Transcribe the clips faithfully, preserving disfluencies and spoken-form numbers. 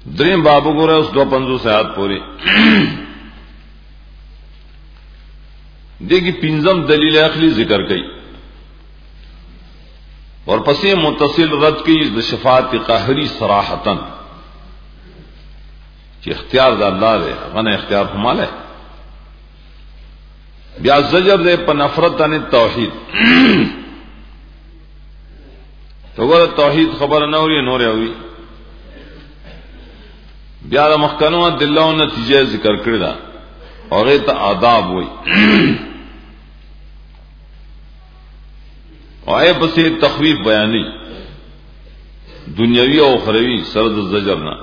دریم باب وګوره اوس دو پنځوس آیات پوری دیږي پنځم دلیل عقلی ذکر کړي اور پسې متصل رد کړي د شفاعت قهری صراحتن چې اختیار د الله دی غنه اختیار هماله بیا زجر دې په نفرت ان توحید وګوره توحید خبر نه اوري نور اوي بیا د مخکنو دلو نتیجه ذکر کړی دا هغه ته آداب وای او اې پسې تخویف بیانې دنیوي او اخروی سره د زجر نه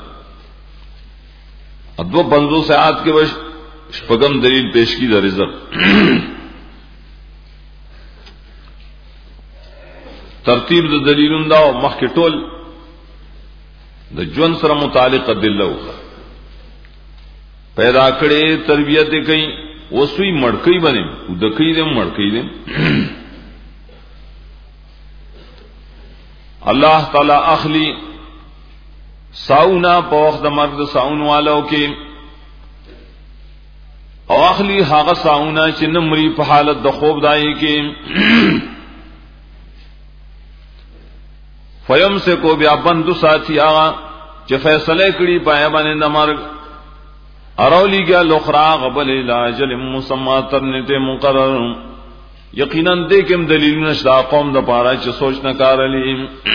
ادو بندو ساعات کې وش شپږم دلیل پیش کی د رزق ترتیب د دلیلون دا او مخکې ټول د ژوند سره متعلق دلیل پیدا کړي تربیت کوي وسوي مړکې باندې د کوي د مړکې دي الله تعالی اخلی ساونا په وخت د مرګ ساون والو کې او اخلی هغه ساونا چې نمرې په حالت د خوب دای کې فیم سے کو بیا بندو ساتھی آغا چې فیصله کړي پای باندې د مرګ ارولی گیا لخرا قبل الاجل مسمى ترنته مقرر یقینا دې کوم دلیل نشدا قوم د پاره چې سوچ نه کارلی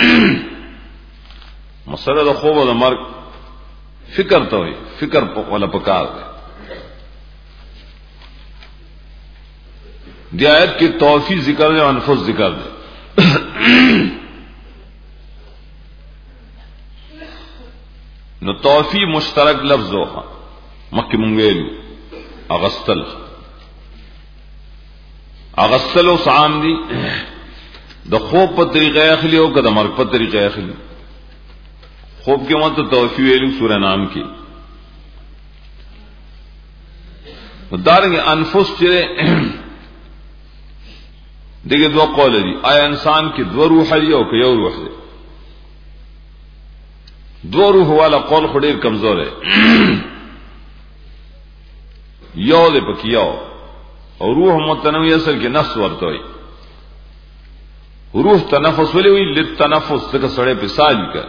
مسله د خوب او د مرګ فکر ته وي فکر په ولا پکار دی دی آیت کې توفی ذکر دی او انفس ذکر دی نو توفی مشترک لفظ هو مکه مونږ ویلو اغسطل اغسطل او عام دي د خوب په طریقې اخلي او د مرګ په طریقې اخلي خوب کې مت توفی ویلو سورہ نام کې ودارنګ انفس چې دغه دوه قول دي آیا انسان کې دوه روح دي او کې یو روح دی دو روح والا قول خډیر کمزور ہے یو دے پکیاو او روح متنوی اصل کې نفس ورته وي روح تنفس ولې وي لتنفس څخه سړې په سال کې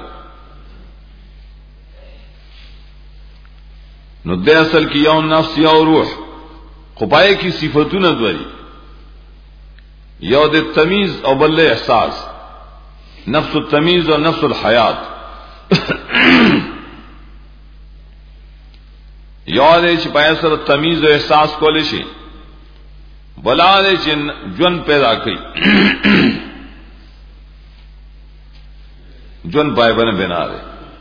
نو د اصل کې یو نفس یو روح خپای کی صفاتونه دوی یو د تمیز او بل احساس نفس التمیز او نفس الحیات یاد ہے چې پای سره تمیز او احساس کول شي بلا دې چې جون پیدا کړي جون پای باندې بنا ده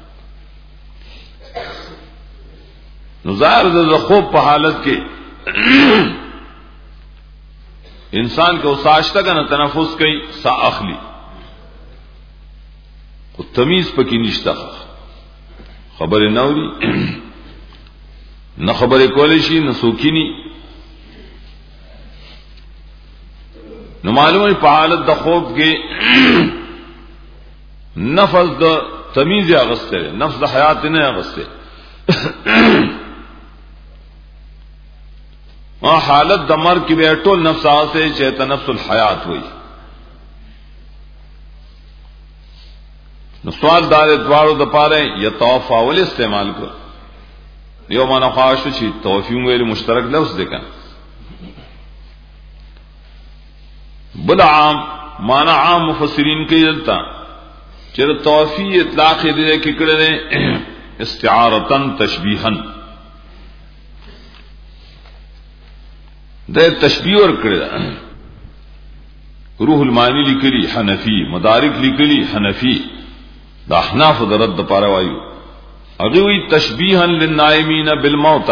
نو ظاهر د خوب په حالت کې انسان کو ساشتا کا تنفس کوي سا اخلي او تمیز پکې نشته خبر نه اوري نه خبرې کولې شي نه سوکینی نو معلومه په حالت د خوب کې نفس د تمیز اغسته نفس د حیات نه اغسته او حالت د مرګ کې به ټول نفس آسه چې تنفس الحیات وي نو سوال دار دوارو د پاره یتوفا ول استعمال کو یو معنا خاص چې توفیق ویل مشترک لفظ دی کنه بل عام معنا عام مفسرین کوي دلته چې توفیق اطلاق دې کې کړه استعارتن تشبیحا د تشبیه ور کړه روح المانی لیکلی حنفی مدارک لیکلی حنفی دا احناف درد د پاره وایو هغه وی تشبیحا للنائمین بالموت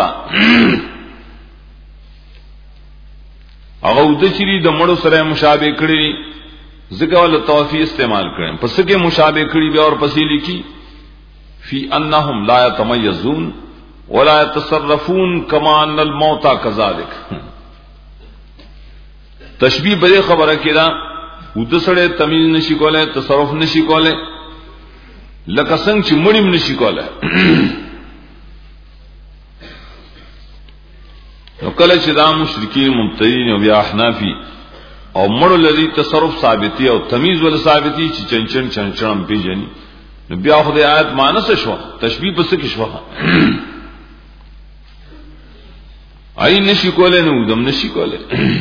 هغه د چری د مړو سره مشابه کړي ذکر ول توفی استعمال کړي پس کې مشابه کړي بیا اور پسې لیکي فی انهم لا یتمیزون ولا يتصرفون كما ان الموت كذلك تشبیه به خبره کړه ود سره تمیز نشي کوله تصرف نشي کوله لکه څنګه چې مړیم نشي کوله کله چې دا مشرکین مبتدین او بیا احنافی او مړو لذي تصرف ثابتی او تمیز ول ثابتی چې چنچن چنچن پیجنی نو بیا خو د آیات مانس شو تشبیه پس کې شو آی نشی کوله نو دم نشی کوله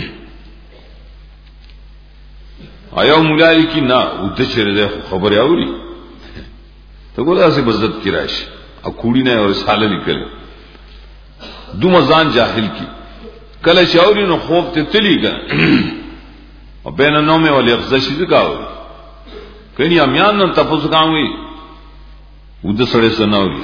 آیا مولای کی نا ود چره خبر اوري ته ګوره اسه بزت کی راشي او کوړی نه او ساله نکل دو مزان جاهل کی کله شاوري نو خوف ته تلیګا او بین نومه ولې غزشي ځکاو کینی امیان نن تاسو کاوي ود سره سناوري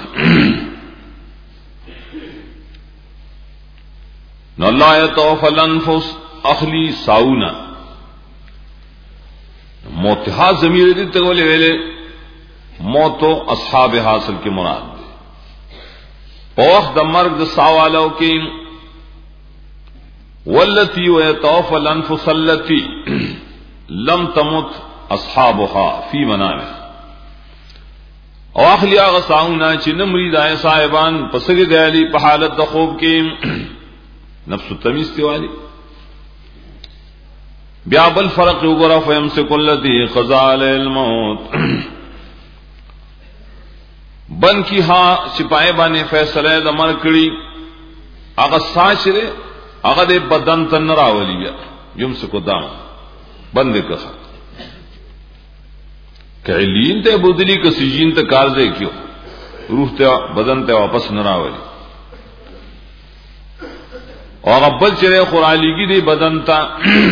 نو الله يتوفل انفس اخلي ساونا موتها ضمیر دې ته ولې ویلې موتو اصحاب حاصل کی مراد ده په وخت د مرګ د سوالو کې والتي ويتوفل انفس التي لم تمت اصحابها في منامها او اخلي هغه ساونا چې نمرې دای صاحبان پسګي دی په حالت د خوب کې نفس التمیز تیوالی بیا بل فرق وګرا فیمسک الذی قضا علی الموت بن کی ها سپای باندې فیصله د مر کړي هغه ساشره هغه د بدن تن راولي بیا یمسک دام بند کړه کعلین ته بدلی ک سجین ته کار دی کیو روح ته بدن ته واپس نه راولي اور ابل چرے خورالیگی دی بدن تا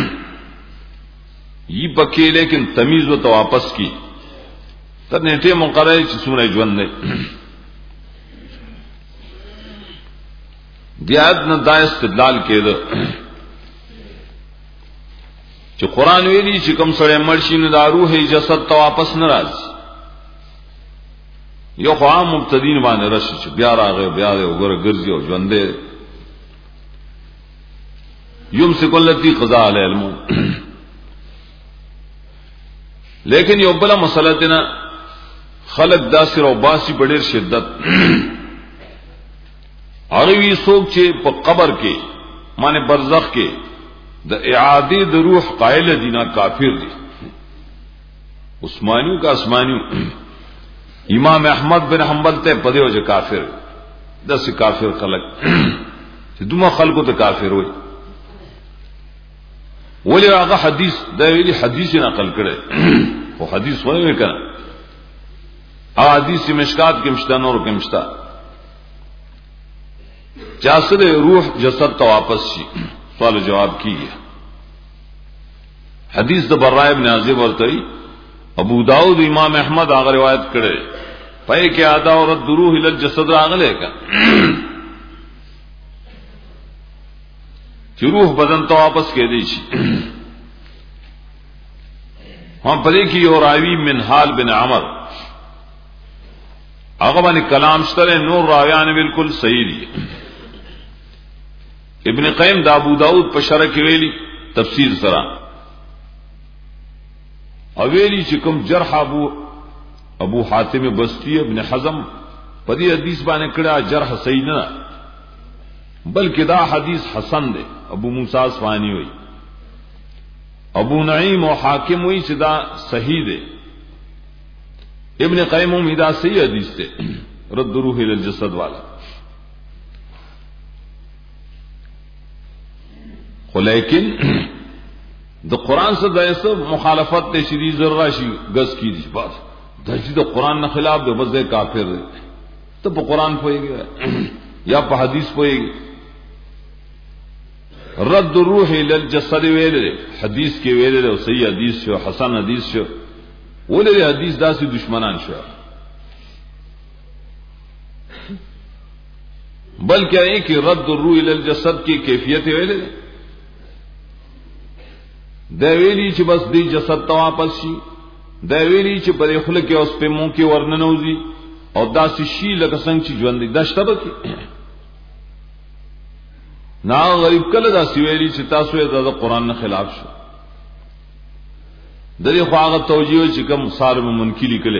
یہ پکے لیکن تمیز و تو واپس کی تر نیٹے مقرر چ سورہ جون نے دیات نہ دا استدلال کے دو چ قران ویلی چ کم سڑے مرشی نہ دا روح جسد تو واپس نہ راز یو قوم مبتدین باندې رش چ بیا راغه بیا وګره ګرځي او ژوندې یمسک الذی قضا علی الموت لیکن یو بلا مسئلہ دینا خلق دا سر او باسی بڑیر شدت عروی سوک چے پا قبر کے مانے برزخ کے دا اعادی دا روح قائل دینا کافر دی عثمانیوں کا عثمانیوں امام احمد بن حنبل تے پدے ہو جے کافر دا سی کافر خلق دوما خلقو تے کافر ہوئی ولی هغه حدیث دا ویلی حدیث نقل کړي او حدیث وایي کنه حدیث مشکات کې مشتا نور کې مشتا چاسره روح جسد ته واپس شي سوال جواب کیږي حدیث د براء ابن عازب ورته ابو داؤد امام احمد هغه روایت کړي پای کې ادا اور روح ال الجسد راغله کا چې روح بدن ته واپس کې دی شي هم پدې کې یو راوی منحال بن عمر هغه باندې کلام شته نور راویان بالکل صحیح دي ابن قیم دا ابو داؤد په شرح کې ویلي تفسیر سره او ویلي چې کوم جرح ابو ابو حاتم بستی ابن حزم په دې حدیث باندې کړه جرح صحیح نه بلکہ دا حدیث حسن دے ابو موسی اصفہانی ہوئی ابو نعیم و حاکم ہوئی چې دا صحیح دے ابن قیم هم دا صحیح حدیث دے رد روح الى الجسد والا خو لیکن د قرآن سے دا ایسا مخالفت تے شدید ذرہ شی گز کی دی بس دا چې د قرآن نه خلاف دے بس دے کافر دے تو په قرآن پوئے گا یا په حدیث پوئے گا رد روح الى الجسد ویلے حدیث کې ویلے او صحیح حدیث شو حسن حدیث شو ولې حدیث داسې دشمنان شو بلکہ ایک رد الروح الى الجسد کی کیفیت ویلے دا ویلی چې بس دی جسد ته واپس شي دا ویلی چې په خلک اوس په مونږ کې ورننوزي او داسې شي لکه څنګه چې ژوند دي دشته کې نا غریب کله دا سویلی چې تاسو یې د قرآن نه خلاف شو د دې خواغه توجیه چې کوم صارم منکلی کله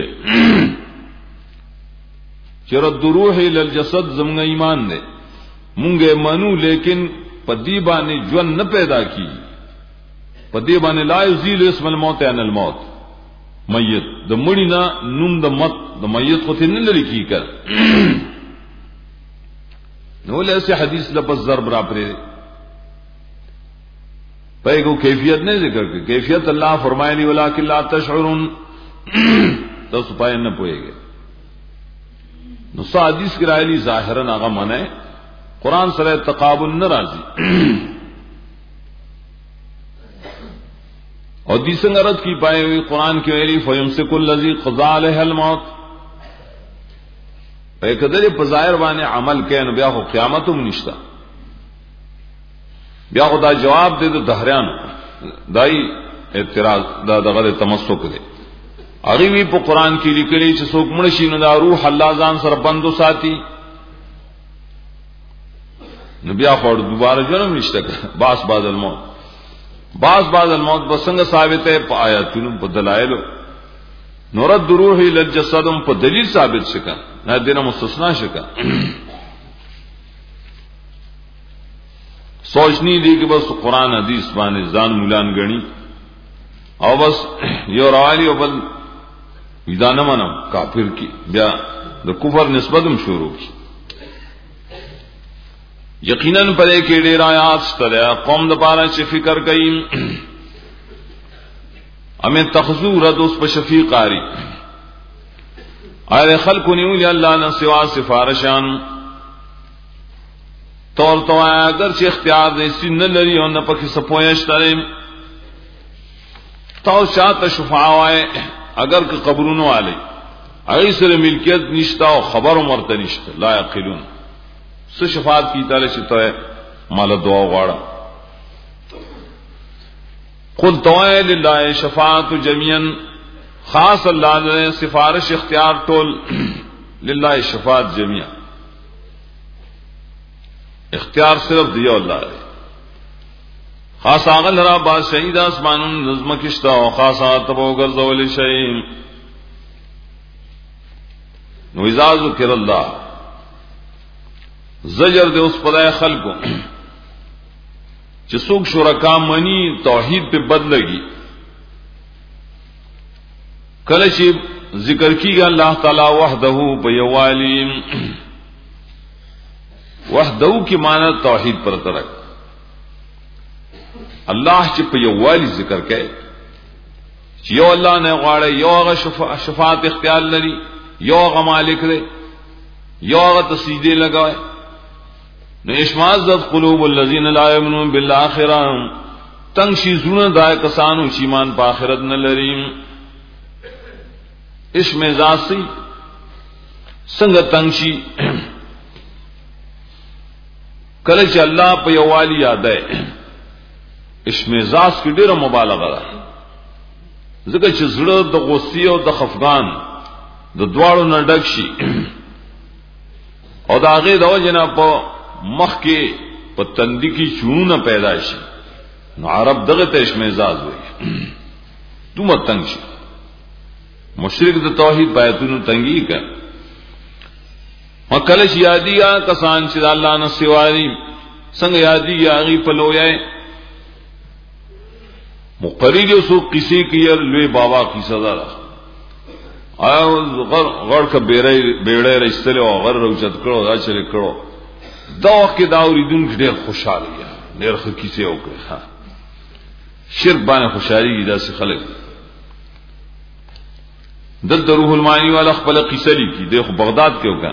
چې رد روح ال الجسد زموږ ایمان دی مونږه منو لیکن پدی باندې ژوند نه پیدا کی پدی باندې لا یزیل اسم الموت عن الموت میت د مړی نه نوم د مت د میت خو تل نه لري کی کړ نو له سی حدیث لفظ ضرب را پرې پای کو کیفیت نه ذکر کی کیفیت اللہ فرمایلی ولکن لا تشعرون تاسو پای نه پوهیږئ نو حدیث کې راځي ظاهرا هغه معنی قرآن سره تقابل ناراضی اور دیسنگ رد کی پائے ہوئی قرآن کی ویلی فیمسک الذی قضا علیہ الموت پہ قدر پظاہر بانے عمل کے نو بیا خو قیامتم نشتا بیا خدا جواب دے دو دہریان دائی اعتراض دا دغه تمسک دے اغیوی پا قرآن کی لکلی چھ سوک منشی نو دا روح اللہ زان سر بندو ساتی نو بیا خو دوبارہ جنم نشتا باس بعد الموت باس بعد الموت بسنگ ثابت ہے پا آیاتونم پا دلائلو نورد روح للجسدم پا دلیل ثابت شکا نہ دینا مستثنا شکا سوچنی دی کہ بس قرآن حدیث بانے زان مولان گنی او بس یو روالی او بل ایدانا منم کافر کی بیا دا کفر نسبتم شروع کی یقیناً پدے کے ډیر آیات سترے قوم د پارا چې فکر کئ امه تخذو رد اس په شفیق قاری اے خلق نیو یا اللہ نے سوا سفارشان تول تو اگر چې اختیار دې سن لري او نه پکې سپویش ترې تو شاته شفاعه اگر که قبرونو علی ائی سره ملکیت نشتا او خبر مرته نشتا لا یقلون سو شفاعت کی تعالی سے تو ہے مال دعا غواړه قل توائے للہ شفاعت جميعا خاص اللہ نے سفارش اختیار ټول للہ شفاعت جميعا اختیار صرف دیو اللہ ہے خاص اغل را با شهید اسمان نظم کشتا او خاص تبو غرزول شیء نو اذا ذکر اللہ زجر دے اس پدائے خلقوں چسوک شرکا منی توحید پہ بد لگی کلچی ذکر کی گا اللہ تعالی وحدہ بیوالی وحدہ کی معنی توحید پر ترک اللہ چی بیوالی ذکر کے یو اللہ نے غاڑے یو اغا شفاعت اختیار لری یو اغا مالک دے یو اغا تسجدے لگائے نو اشمازت قلوب الذین لا یؤمنون بالآخرہ تنگ شی زونه دای کسانو چې ایمان په آخرت نه لري اشمزاسی څنګه تنگ شي کله چې الله په یووالي یاد ہے اشمزاس کې ډیره مبالغه ده ځکه چې زړه د غصې او د خفقان د دواړو نه ډک شي او دا هغه د وجنه په مخ کې په تندې کې چونه پیدا شي نو عرب دغه ته اشمئزاز وایي تو مت تنگ شي مشرک د توحید بیاتونو تنګي کا وکله چې یادیا کسان چې الله نه سیواري څنګه یادي یاغي په لوی مقرری سو کسی کی لوی بابا کی سزا را او غر غر کا بیړې بیړې رښتله او غر روچت کړو دا چره کړو دا وخت دا اوریدون کې ډېر خوشاله یا ډېر ښه کیسه وکړه ها شرک باندې خوشالي دا څه خلک د روح المانی والا خپل قصه لیکي د بغداد کې وکړه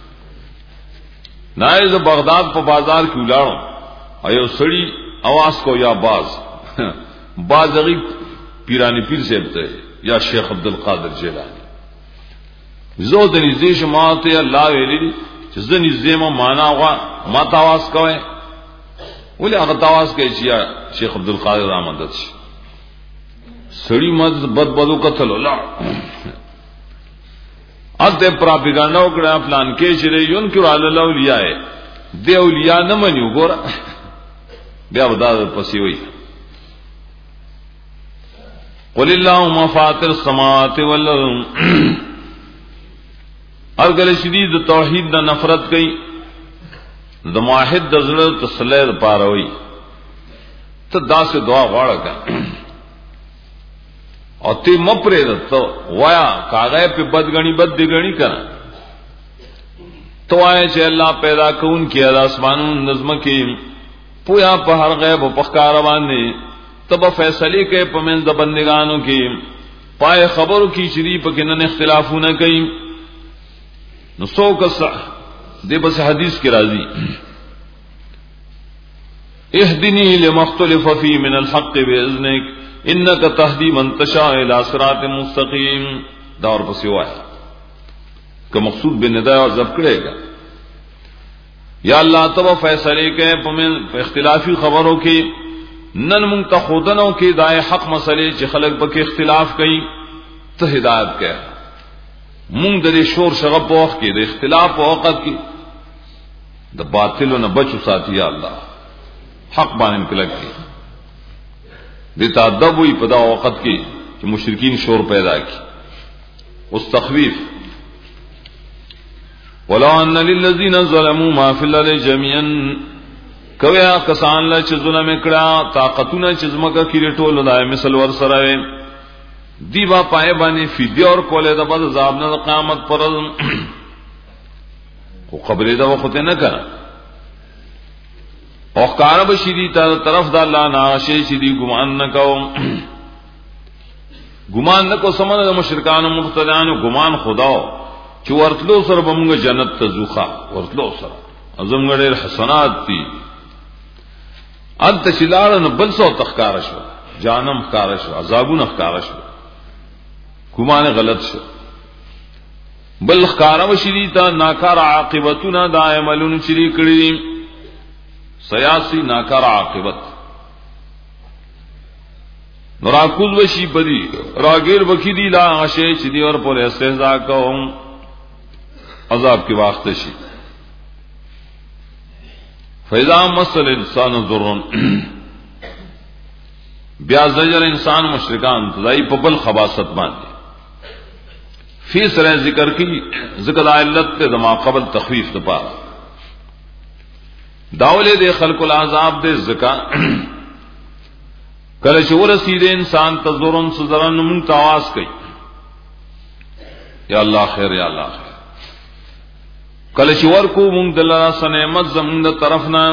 نایز بغداد په بازار کې ولاړو ایو سړی आवाज کو یا باز باز غریب پیرانی پیر صاحب ته یا شیخ عبد القادر جیلانی زو د نږدې شماعته الله ویلي چې ځنی زما معنا وا ما تاواز کوي ولې هغه تاواز کوي چې شیخ عبد القادر رحمت شي سړی مد بد بدو قتل الله اته پراپګاندا وکړه پلان کې چې یون کې علی الاولیاء دی اولیاء نه منو ګور بیا ودا پسې وي قل اللهم فاطر السماوات والارض اور گلے شدید توحید دا نفرت گئی د موحد د زړه تسلی پاره وي ته داسې دعا غواړه کا او تی مپره دته وایا کاغه په بدګنی بد دیګنی کړه تو آئے چې الله پیدا کون کیا د اسمانونو نظم کې پویا په هر غیب په ښکار باندې تب فیصله کې په من د بندگانو کې پای خبرو کی شریف کې نن اختلافونه کوي نو سو کس دې بس حدیث کې راځي اهدنی لمختلف فی من الحق باذنک انك تهدی من تشاء الى صراط مستقیم دا اور پسې وایي کہ مقصود بن ندا اور ضبط کرے گا یا اللہ تب فیصلے کے په اختلافی خبروں کی نن منتخودنوں کی دائے حق مسئلے چ خلق بک اختلاف کئی تو ہدایت کہ مونږ د شور شغب وخت کې د اختلاف او وخت کې د باطل نه بچو ساتي یا الله حق باندې کلک کې د تادب وي په دا وخت کې چې مشرکین شور پیدا کی اوس تخویف ولو ان للذین ظلموا ما فی الارض جميعا کویا کسان له چې ظلم کړه طاقتونه چې زمکه کې ټول دای مثال ور سره دیوا پای باندې فدیه اور کوله د بعد عذاب نه قیامت پر او قبر دا وخت نه کړه او کار به شدی تر طرف د الله ناشي شدی ګمان نه کوم ګمان نه کو سمونه د مشرکان او مبتدعان ګمان خدا چې ورتلو سره به موږ جنت ته ځوخه ورتلو سره اعظم غړي حسنات دي انت شلال بل سو تخکار شو جانم خکار شو عذابون خکار شو ګمان غلط شو بل خکار وشریتا ناکار عاقبتنا دائملون شری کړي سیاسی ناکار عاقبت نراکوز وشی بدی راگیر بکی دی لا غشی چی دی اور پر استهزاء کوم عذاب کی واسطے شي فاذا مسل انسان ضرر بیا زجر انسان مشرکان تدای په بل خباست باندې فی سره ذکر کی ذکر علت ته ما قبل تخفیف ته پاره داولې د خلق العذاب د زکا کله چې ورسید انسان تزورن سزرن مون تواس کوي یا الله خیر یا الله خیر کله چې ورکو مونږ د الله سنعمت زمونږ د طرفنا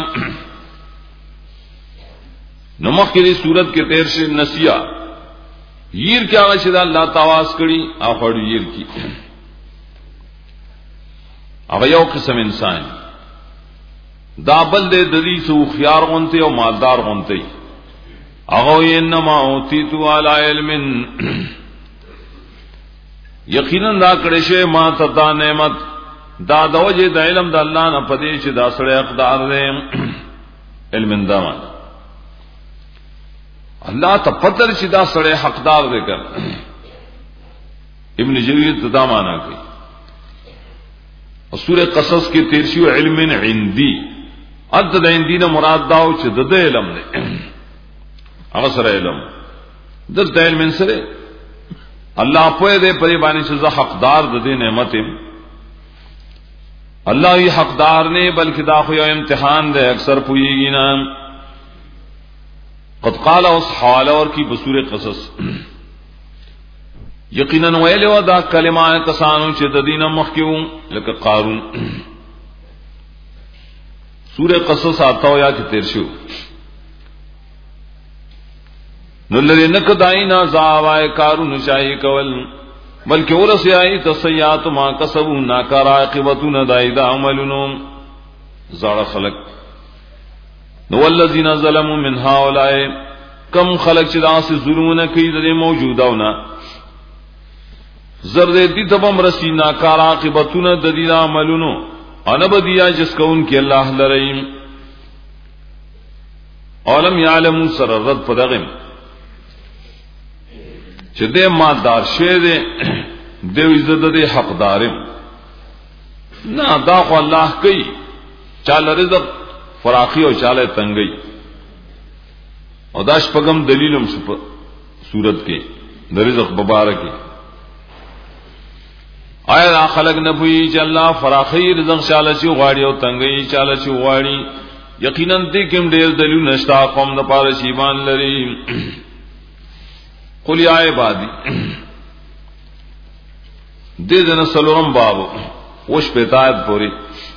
نو مخکې صورت کې تیر شي نسیا ییر کې هغه چې الله تواس کړي او خړ ییر کې هغه یو قسم انسان دا بل دې د دې سو خيار غونته او مالدار غونته هغه انما اوتیتو علی علم یقینا دا کړه شه ما ته دا نعمت دا دوجه د علم د الله نه پدې چې دا سره اقدار دې علم اندام الله ته پتر چې دا سره حقدار دې کړ ابن جرير دا معنا کوي او سوره قصص کې تیر شو علم عندي اته د عندي نه مراد دا او چې د علم نه هغه سره علم د علم سره الله په دې پرې باندې چې زه حقدار د دې نعمت اللہ ہی حقدار نے بلکہ دا خو یو امتحان دے اکثر پوئیگی نا قد قال اس حوالہ اور کی بسور قصص یقیناً ویلے و دا کلمہ کسانو چھ ددین مخکیو لکہ قارون سور قصص آتا ہو یا کہ تیر شو نللی نکدائینا زاوائے قارون شاہی کول بلکہ ورسی آئی تسیات ما کسبو ناکار عاقبتون دائدہ عملنون زار خلق نو والذین ظلموا من هؤلاء کم خلق چدا سے ظلمون کی دے موجوداونا زرد دی تبم رسی ناکار عاقبتون دائدہ عملنون انا بدیا جس کو ان کی اللہ لرئیم اولم یعلمو سر الرد پدغم چې دې مالدار شه دې دې عزت دې حقدارم نه دا خو الله کوي چاله رزق فراخي او چاله تنګي او داش پغم دلیلم شپ صورت کې د رزق مبارک آیا خلق نه پوي چې الله فراخي رزق شاله شي غواړي او تنګي شاله شي غواړي یقینا دې کوم ډېر دلیل نشتا قوم د پاره شی ایمان لري. قل یا عبادی دې دنه سلورم باب وش په تایت پوری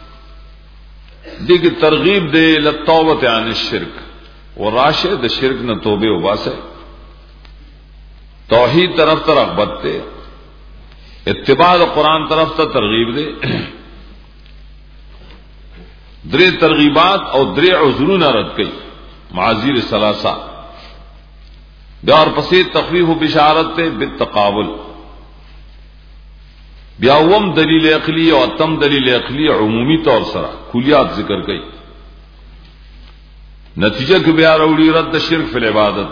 دې کی ترغیب دې لتوبه عن الشرک وراشد د شرک نه توبه وباسه توحید طرف ته رغبت ته اتباع قرآن طرف ته ترغیب دے درې ترغیبات او درې عذرونه رد کړي معاذیر ثلاثه بیا اور پسې تخفیف و بشارت ته بالتقابل بیا وم دلیل عقلی او تم دلیل عقلی عمومی طور سره کلیات ذکر کړي نتیجہ کې بیا وروړي رد شرک فی العبادت.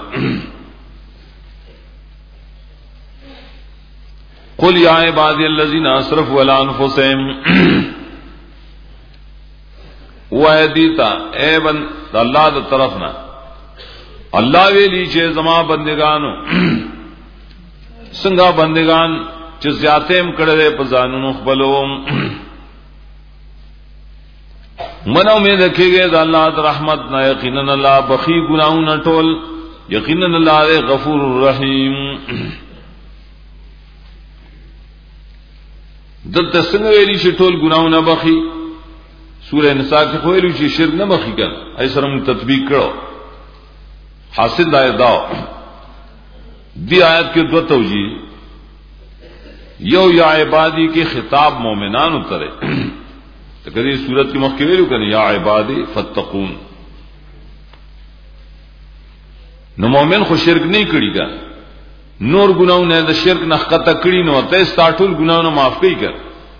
قل یا عبادی الذین اسرفوا علی انفسهم وایدیتا اے بند اللہ دی طرفنا اللہ ویلی چه زما بندگانو سنگا بندگان چه زیاتیم کڑے پزانونو خبلوم منو میں رکھے گئے دا اللہ دی رحمت نا یقیناً اللہ بخی گناہوں نا ٹول یقیناً اللہ دے غفور الرحیم. دلته څنګه ویلی چې ټول ګناونه بخي سورہ نساء کې خو ویلی چې شرک نه بخي کړه ای سره موږ تطبیق کړو حاصل دا دا دی آیت کې دوه توجیه یو یا عبادی کې خطاب مؤمنانو ته ته کدی صورت کې مخکې ویلو کنه یا عبادی فتقون نو مؤمن خو شرک نه کړي ګا نور گناہوں د شرک نه خطا کړي نو ته ستاټول گناہوں معاف کوي کړ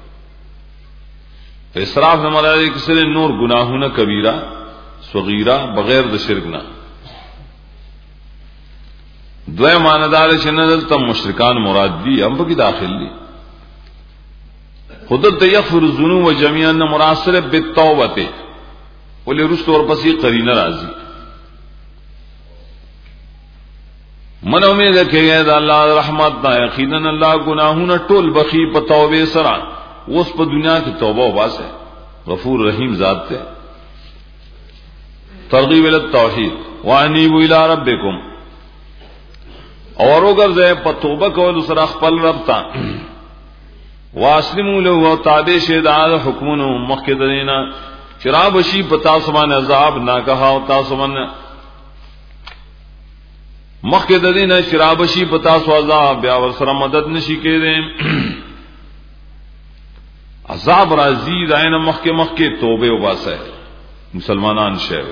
اسراف نه مراد کسره نور گناہوں کبیرہ صغیرہ بغیر د شرک نه دوی ماندار شنه تم مشرکان مراد دي هم په داخل دي خود ته یغفر الذنوب جميعا مراد سره بالتوبه ولې رسول اور پسې قرینه راځي من امید کہے دا اللہ رحمت دا یقینا اللہ گناہوں ټول بخی په توبه سره اوس په دنیا کې توبه واسه غفور رحیم ذات ته. ترغیب ال التوحید وانیبوا الی ربکم اور اگر زه په توبه کول سره خپل رب ته واسلموا له او تابع شه دا حکمونو مخکې دینا شراب شی پتا سمان عذاب نا کها او تاسو من مخکې د دینه شراب شي پتا سو عذاب بیا ور سره مدد نشي کېدې عذاب راځي داینه مخکې مخکې توبه وباسه مسلمانان شه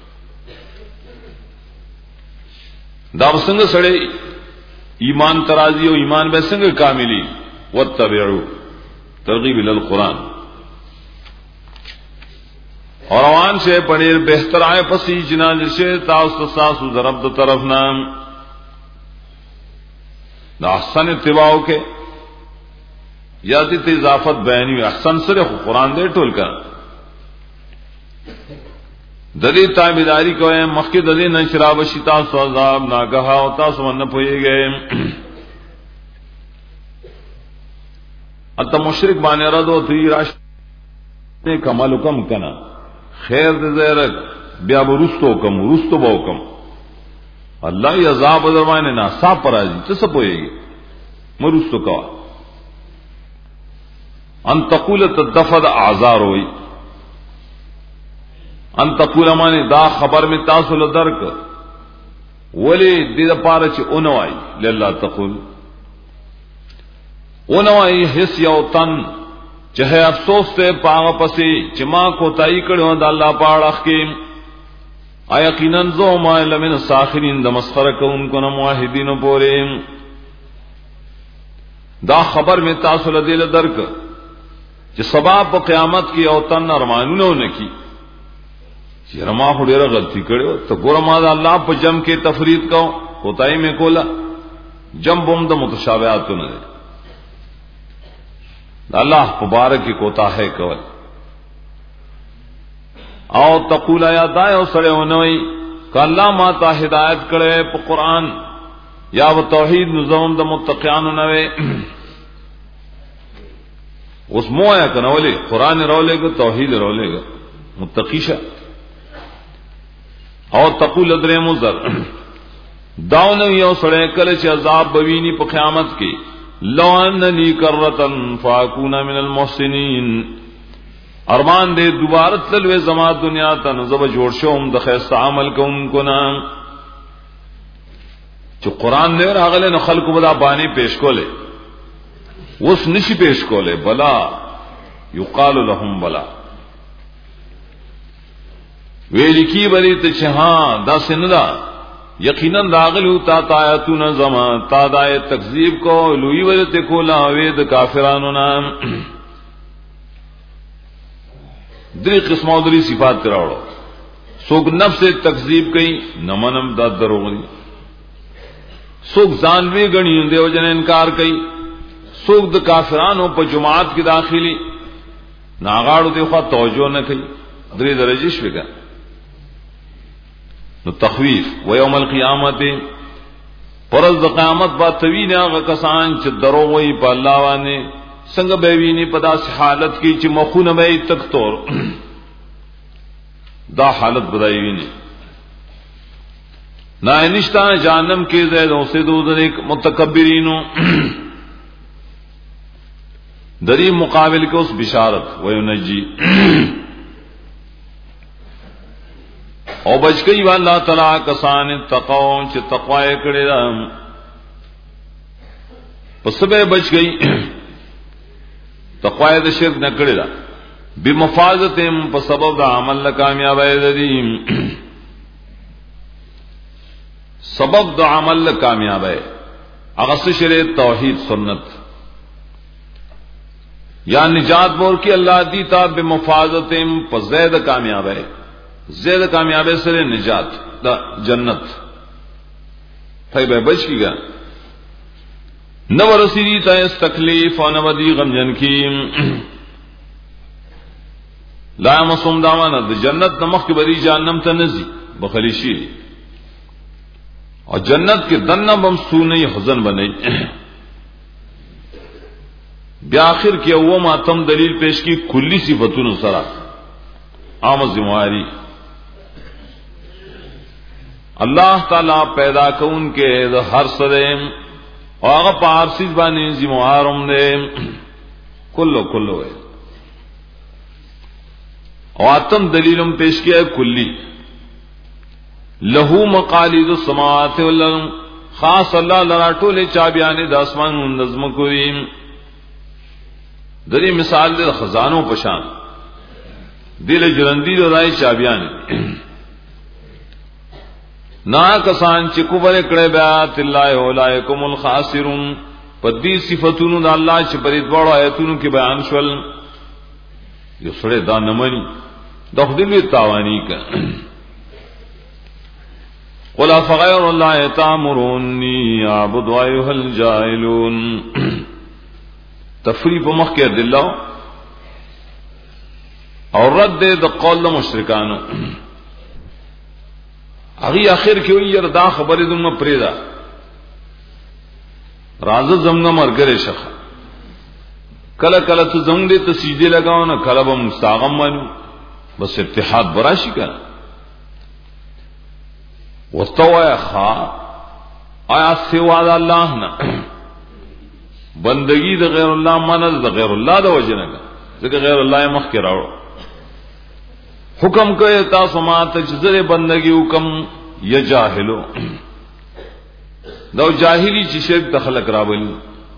دا څنګه سره ایمان ترازی او ایمان به څنګه کاملی وتتبعوا ترغیب ال القران اور روان سے پڑھیر بہتر آئے پسی جناز سے تاسو تاسو ضرب دو طرف نام دا احسن اتباع کے یا تی اضافت بیانی احسن صرف قرآن دے ٹول کا دلی تابعداری کو ہے مخی دلی نہ شراب شتا سو عذاب نہ گہا ہوتا سو نہ پوئے گئے اتا مشرک بانے ردو تھی راش نے کمال کم کنا خیر دے زیرک بیا برستو کم رستو بو کم اللہ یہ عذاب دروانے نا صاحب پر آجی چس پوئے گی مرستو کوا ان تقول تدفد اعذار ہوئی ان تقول مانی دا خبر میں تاسل درک ولی دید پارچ انوائی للہ تقول انوائی حس یو تن چہے افسوس تے پاغ پسی چما کو تائی کڑو دا اللہ پاڑخ کی ایقیناً زو ما لمن ساخرین دا مسخر کون کو نمواحدین پورے دا خبر میں تاسل دل درک چھ سباب قیامت کی اوتن ارمانونو نکی چھ رما خو ډیره غلطی کړو ته ګور ما دا الله په جم کې تفرید کو کوتای میں کولا جم بم د متشابهات نه اللہ مبارک کی کوتا ہے کول او تقول یا دای او سڑے ونوی کہ اللہ ما تا ہدایت کرے په قرآن یا و توحید نظام د متقیان نوے اس مویا کنولے قرآن رولے گا توحید رولے گا متقیشا اور تقول ادرے مزر داؤن یو سڑے کل چ عذاب بوینی په قیامت کی لو اننی کرتن فاکون من المحسنین ارمان دے دوبارہ تلوے زما دنیا تن زب جوړ شوم د خیر عمل کوم کو نا جو قرآن نے راغله نو خلق بلا بانی پیش کولے وس نشی پیش کولے بلا یقال لهم بلا ویلی کی بری ته چها دا سندا یقینا راغلو تا تایتون زما تا دای تکذیب کو لوی ولته کولا وید کافرانو نام دری قسمه دری صفات کراوړو سوک نفس تکذیب کئ نمنم دا دروغ دی سوک ځانوی غنی دیو جن انکار کئ سوک د کافرانو په جماعت کې داخلي ناغاړو دی خو توجه نه کئ دری درجه شوګه نو تخویف و یوم القیامت پرز د قیامت با توین هغه کسان چې دروغ وي په الله باندې څنګه به ویني په داس حالت کې چې مخونه به تک تور دا حالت بدای ویني نا نشتا جهنم کې زید او سدود ایک متکبرینو دری مقابل کې اوس بشارت و ینجی او بچ گئی والله تعالی کسان تقوا چې تقوا یې کړی دا پس به بچ گئی تقوا یې د شرک نه کړی دا بمفازتهم په سبب د عمل کامیابی دي سبب د عمل کامیابی هغه شریعت توحید سنت یا نجات بور کی اللہ دیتا بمفازتهم په زید کامیابی زید کامیابی سره نجات دا جنت پای به بچ کیگا نو رسیدی تا اس تکلیف او نو دی غم جن کی لا مسوم داوانه د جنت نمخ کی بری جهنم ته نزی بخلی شي اور جنت کے دنہ بم سونے حزن بنے بآخر کے وہ ماتم دلیل پیش کی کلی صفتوں سرا عام ذمہاری اللہ تعالی پیدا کون کے ہر سریم اور پارسی بانی ذمہارم نے کلو کلو ہے آتم دلیلم پیش کیا ہے کلی لہو مقالید السماوات والارض خاص اللہ لرا ٹولے چابیانے د اسمان نظم کوي دری مثال دے خزانوں پشان دل جرندی لرای چابیانے نا کسان چې کوبره کړه بیات الله اولایکم الخاسرون پدی صفاتونو د الله چې پرې دواړو آیتونو کې بیان شول یو سره دا نمنې د خدای تاوانی کا قل افغیر الله تامرونی اعبد ایها الجاهلون تفریق مخ کې دلله اور رد د قول مشرکانو اغي اخر کې وي دا خبره دمه پریدا راز زمغه مرګره شخه کله کله ته زنګ دې ته سیدې لگاو نه کله به مستاغم مانو بس اتحاد براشي کنه واستوى خا آیا سوا د الله نه بندگی د غیر الله منل د غیر الله د وجنه ځکه غیر الله مخ کې راوړو حکم کوي تاسو ما ته چې بندگی حکم یا جاهلو دا جاهلی چې شرک تخلق راولي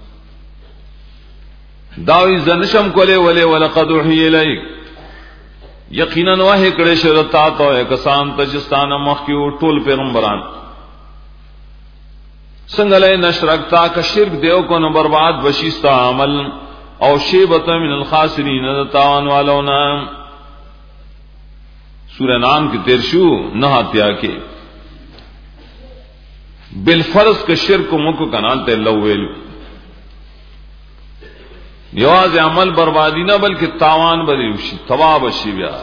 داوی زنشم کوله ولی ولقد وحی الیک یقینا وحی کړه شرطا ته کسان تجستانه مخ کې ټول پیغمبران څنګه له نشرکتا کا شرک دیو کو نو برباد وشیستا عمل او شیبت من الخاسرین تاوان والونا سورہ نام کی تیرشو نہاتیا کے بالفرض کا شرک مکو کنال تے اللہ ویلو یواز عمل بربادی نہ بلکہ تاوان بریوشی ثواب شی بیا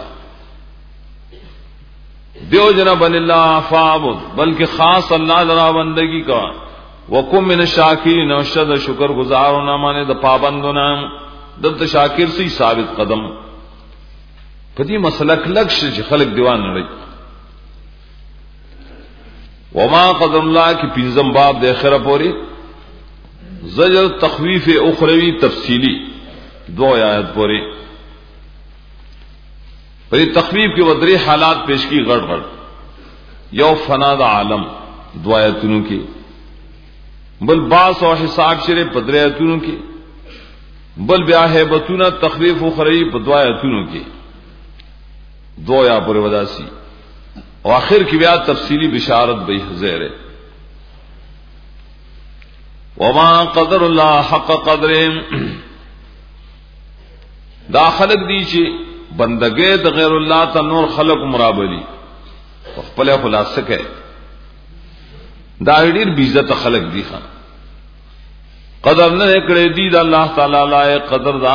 دیو جنا بل اللہ فعبد بلکہ خاص اللہ ذرا بندگی کا وکم من الشاکرین وشد شکر گزاروں نہ مانے د پابندوں نہ دلته شاکر سي ثابت قدم پدې مسلک لکش چې خلق دیوان لري. وما قدر الله کی پنځم باب د اخره پوری زجر تخویف اخروی تفصیلی دو آیات پوری. پر تخویف کی ودری حالات پیش کی غړ غړ یو فنا د عالم دو آیاتونو کی بل باس او حساب شری پدری آیاتونو کی بل بیا هیبتونه تخویف اخروی په دو آیاتونو کی دو یا پر وداسی او آخر کی بیا تفصیلی بشارت به حزیر. وما قدر الله حق قدر دا خلق دی چې بندګۍ د غیر الله ته نور خلق مرابلی خپل خلاصه کوي دا ډیر بیزت خلق دی خان قدر نه کړی دی د الله تعالی لای قدر دا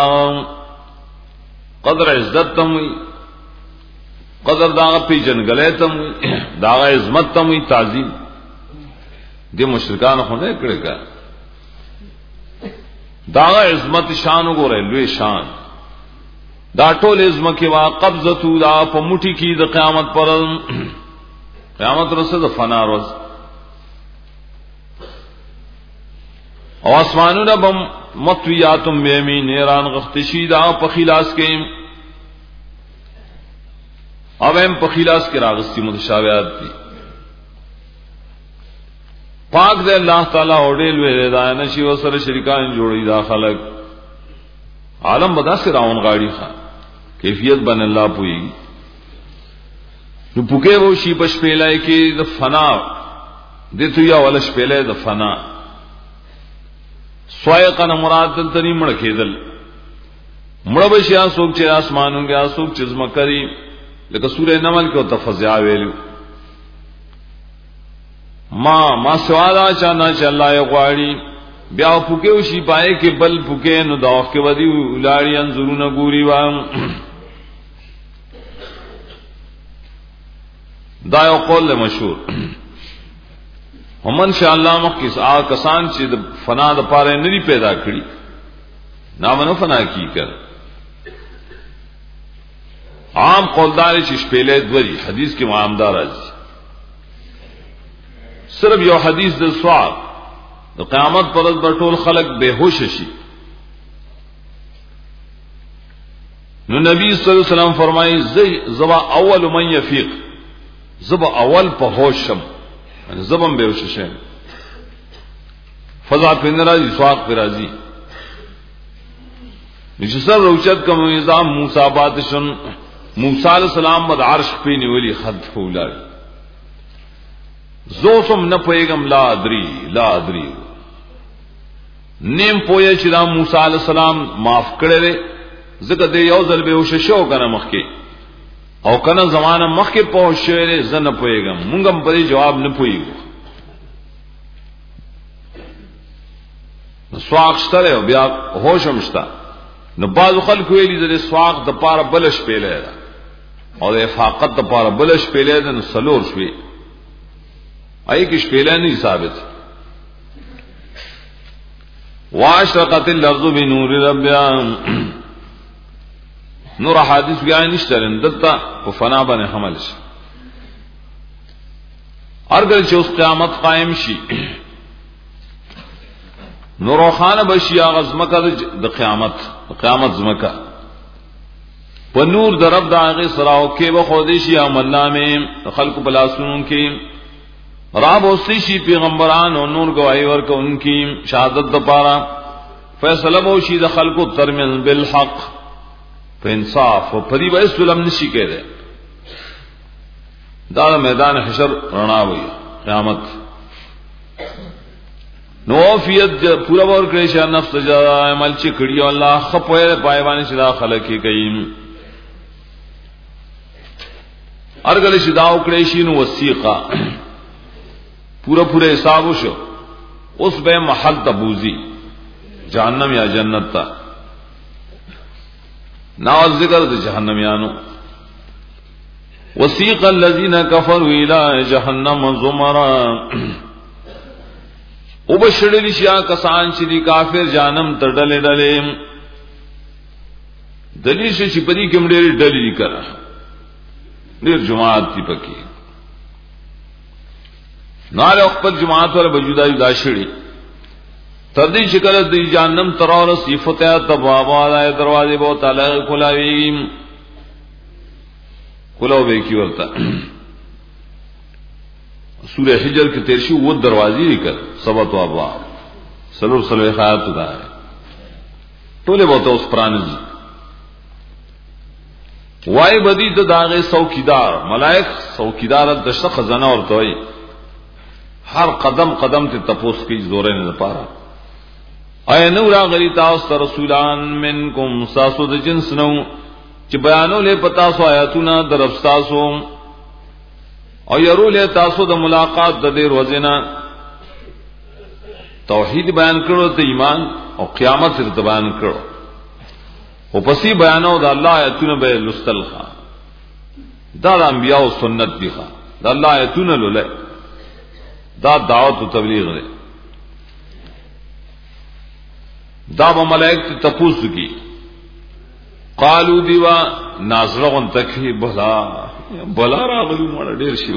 قدر عزت تم وي قدر دا په جنګلې تم وي دا عظمت تم وي تعظیم دي مشرکان خو نه کړی کا دا عظمت شان وګوره لوی شان دا ټول عظمت کې وا قبضه دا په موټي کې د قیامت پر قیامت رسه د فنا روز او اسمانونه بم مطویاتم بیمین ایران غختشی دا په خلاص کې او هم په خلاص کې راغستې متشابهات دي. پاک دې الله تعالی اورېل وې دا نشي وسره شریکان جوړي دا خلق عالم بدا سے راون غاړي خان کیفیت بن الله پوي نو پوکې وو شي پښ پیلای کې د فنا دې تو یا ولش پیلای د فنا سوایقن مراد تنی مړ کېدل مړ بشیا سوک چې اسمانو کې اسوک چې زمکري لکه سورہ نمل کې تفزع ویلو ما ما سوالا چانا چې الله یې غواړي بیا پوکې وشي پای کې بل پوکې نو دا وخت کې ودی ولاړی انزورونه ګوري وام دا یو قول مشهور ومن شاء الله مخکس آ کسان چې د فنا د پاره نه پیدا کړی نامنو فنا کی کړ عام قولدار چې شپېلې دوی حدیث کې معامدار راځي صرف یو حدیث د سوال د قیامت پر ورځ ټول خلق بهوش شي نو نبی صلی الله علیه وسلم فرمایي زبا اول من یفیق زبا اول په هوشم زبم بهوش شم فضا پندرازي سواق پرازي نشسر روچت کوم نظام موسی بادشن موسی علیہ السلام مد عرش په نیولې خد فولای زوسم نه پويګم لا ادري لا ادري نیم پوي چې دا موسی علیہ السلام معاف کړي زکه دې یو ځل به وش شو کنه مخکي او کنه زمانہ مخکي پوه شوې زنه پويګم مونږم په جواب نه پويګو نو سواق شته بیا هوشم شته نو بعض خلک ویلي د سواق د پاره بلش پیلې او د افاقت د پاره بلش پیلې د سلور شوي ای کی شپېلې نه ثابت واشرقت الارض بنور ربها نور حدیث بیان نشته دلته په فنا باندې حمل شي ارګل چې اوس قیامت قائم شي نور خان بشي غزمکه د قیامت قیامت زمکه په نور د رب د هغه سراو کې به خودي شي عمل نامه خلق بلاسون کې راب اوسې شي پیغمبران او نور گواہی ورکوونکي شهادت د پاره فیصله وو شي د خلقو ترمن بالحق په انصاف او پری وای ظلم نشي کېده دا میدان حشر رڼا وي قیامت نو فیت پورا ور کړی چې نفس جزا عمل چې کړی الله خپوی پای باندې چې دا خلک کوي ارګل چې دا وکړی شي نو وثیقه پورا پورا حساب وشو اوس به محل تبوزی جہنم یا جنت تا ناو ذکر د جہنمیانو وسیق الذین کفروا الی جہنم زمرا او بشړلی شیا کسان چې دی کافر جانم تړلې ډلې دلیل شي چې پدې کوم ډېر دلیل کړه ډېر جماعت دی پکې نار خپل جماعت ور بجودا جدا شړي تر دې چې کله د جهنم ترور صفته تبوابا دروازه به تعالی کولاوي کولو به کی ورته سورہ حجر کې تیر شو و دروازې لیکل سبت او ابواب سلور سلوه خیات دا ټوله به اوس پرانځي وای بدی ته داغه څوکیدار ملائک څوکیدار د شخص خزانه ورته وي هر قدم قدم ته تپوس کی زورې نه پاره اي نو راغلي تاسو رسولان منکم ساسو د جنس نو چې بیانول پتا سو آیاتونه درفستاسو او يرول تاسو د ملاقات د دې ورځې توحید بیان کړو ته ایمان او قیامت سره بیان کړو او پسې بیانو د الله آیاتونه به لستل خا دا د انبیاء او سنت دی خا د الله آیاتونه لولای دا دعوت او تبلیغ دی دا به ملائکه تپوس کی قالو دیوا نازرغن تکي بلا بلا راغلی مړ ډیر شي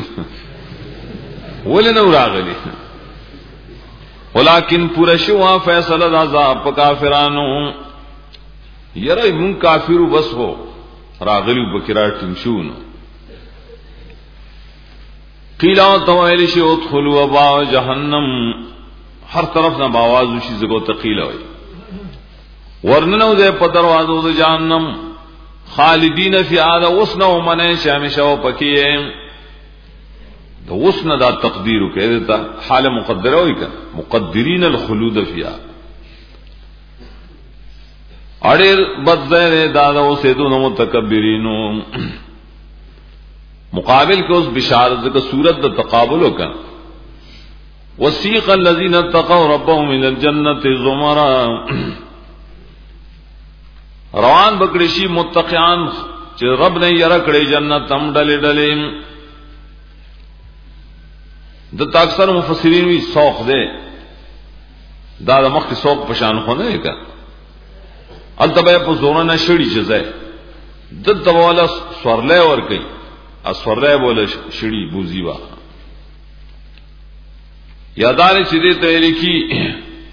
ولنه راغلی ولکن پورا شو فیصله د عذاب په کافرانو یره مون کافرو بس هو راغلی بکرا ټینشون قیل تو ویل شي ادخلوا ابا جهنم هر طرف نه باواز شي زګو تقیل وي ورننو ده په دروازو د جهنم خالدین فی هذا وسنو من شامشو پکې د وسنه دا تقدیر کوي دا حال مقدره وي که مقدرین الخلود فیها اړیر بدزه دا د اوسېدو متکبرینو مقابل کې اوس بشارت د صورت د تقابل وکړه وسیق الذين اتقوا ربهم الى الجنه زمرا روان بکړشي متقیان چې رب نه یې راکړي جنت تم ډلې ډلې د اکثر مفسرین وی سوق ده دا د مخ سوق پشان خو نه کا التبه په زونه نشړي چې ځای د تواله سورلې ور کوي اسورلې بوله شړي بوزي وا یادار چې دې ته لیکي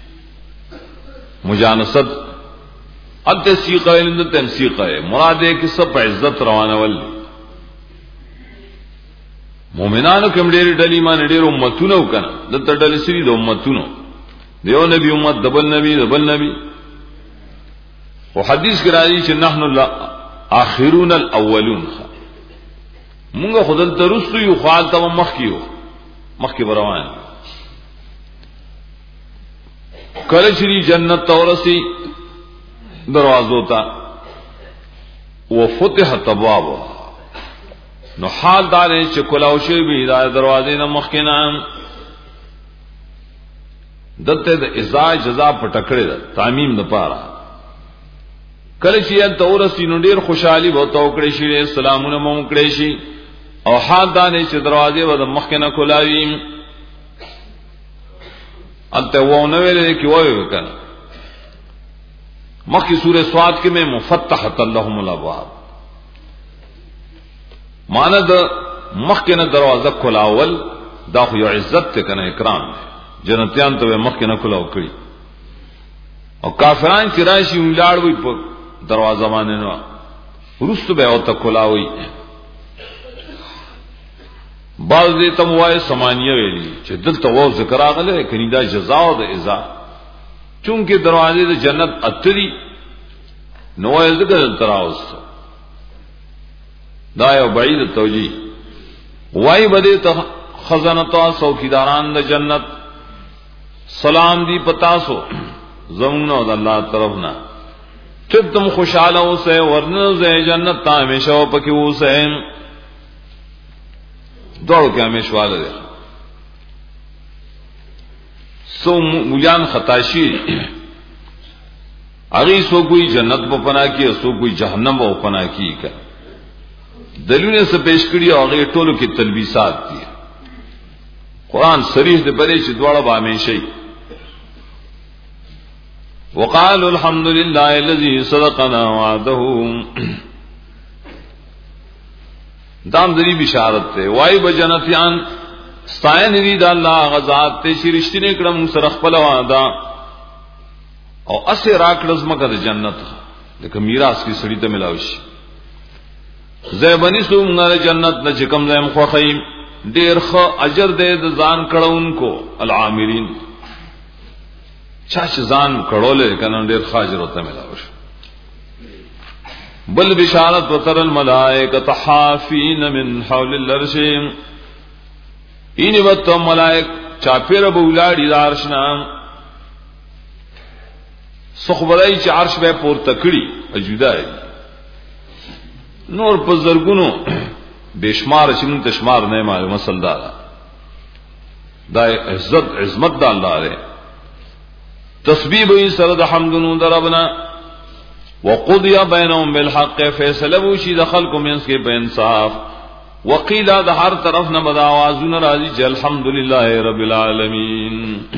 مجانست التسیقه اند تمسیقه مراد ہے کہ سب عزت روانه ول مومنانو کوم ډېر ډلې مان ډېر امتونو کنه د ډلې سری د امتونو دیو نبی امت دبل نبی دبل نبی او حدیث کې راځي چې نحنو الاخرون الاولون مونږ خدای ته رسو یو خال ته مخ کیو مخ کې روان کله چې جنت تورسي دروازو تا وفتحت ابوابها نو حال دار چې کلاو شي به دا دروازې نه مخکینه دته د ازا جزا پټکړه ده تعمیم نه پاره کله چې ته ورسې نو ډیر خوشحالي وو توکړې شي سلامونه مو کړې شي او حال دار چې دروازې و د مخکینه کولاوي انته وونه ویلې کې وایو وکړه مخی سورہ سواد کے میں مفتحت اللہم الابواب مانا دا مخی نا دروازہ کلاول دا خو یو عزت تے کنا اکرام دے جنتیان تو مخی نا کلاو کری اور کافران کی راشی املاڑ ہوئی پا دروازہ مانے نوا رست بے اوتا کلاوی بعض دیتا موائے سمانیہ ویلی چھ دلتا وہ ذکر آگلے کنی دا جزاو دا ازا چونکہ دروازے د جنت اتری نو ذکر تراوس دا یو بعید توجیه وای بده ته خزانه څوکیداران د جنت سلام دی پتاسو زمونو د الله طرفنا چې تم خوشاله اوسه ورنه زه جنت ته همیشه پکې اوسه دوړو کې همیشه والے سو مولیان خطاشی اگی سو کوئی جنت په پنا کی سو کوئی جہنم په پنا کی کا دلیل سے پیش کړي او هغه ټولو کې تلبیسات دي قران صریح دې بری چې دواړه به همیشئ وقالوا الحمد لله الذي صدقنا وعده دام دری بشارت تے وائی بجنتیان ستائن دی دا اللہ غزات تے شرشتی نے کرم سر خپل وعدہ او اسے راکڑز مکر جنت لیکن میراث کی سڑی تے ملاوش زیبنی سو منگر جنت نہ چکم زیم خوخیم دیر خ اجر دے زان کڑون کو العامرین چاچ زان کڑولے کنن دیر خاجر ہوتا ملاوش بل بشارت وتر الملائکۃ حافین من حول العرش اینی وت ملائک چاپیر بولاڑی دارشنا سخبرائی چ عرش به پور تکڑی اجودای نور پزرگونو بشمار شنو تشمار نه معلومه مسلدار دا عزت عظمت د الله له تسبیح وی سره د حمدونو دربنا وقضي بينهم بالحق فیصله وشي د خلق منس کې په انصاف وقيل د هر طرف نه بد आवाजونه راځي چې الحمدلله رب العالمین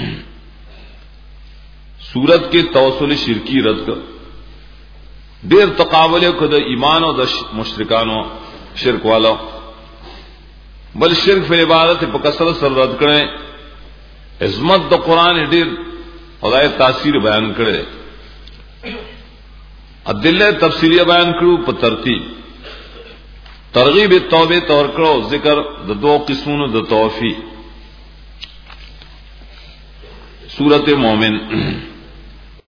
سورت کے توسل شرکی رد کر دیر تقابل کو د ایمان او د مشرکانو شرک والا بل شرک فی عبادت په کثرت سره رد کړي عظمت د قران ډیر خدای تاثیر بیان کړي ادله تفصیلیه بیان کړو په ترتیب ترغیب توبه تور کړو ذکر د دو قسمونو د توفی سورۃ مومن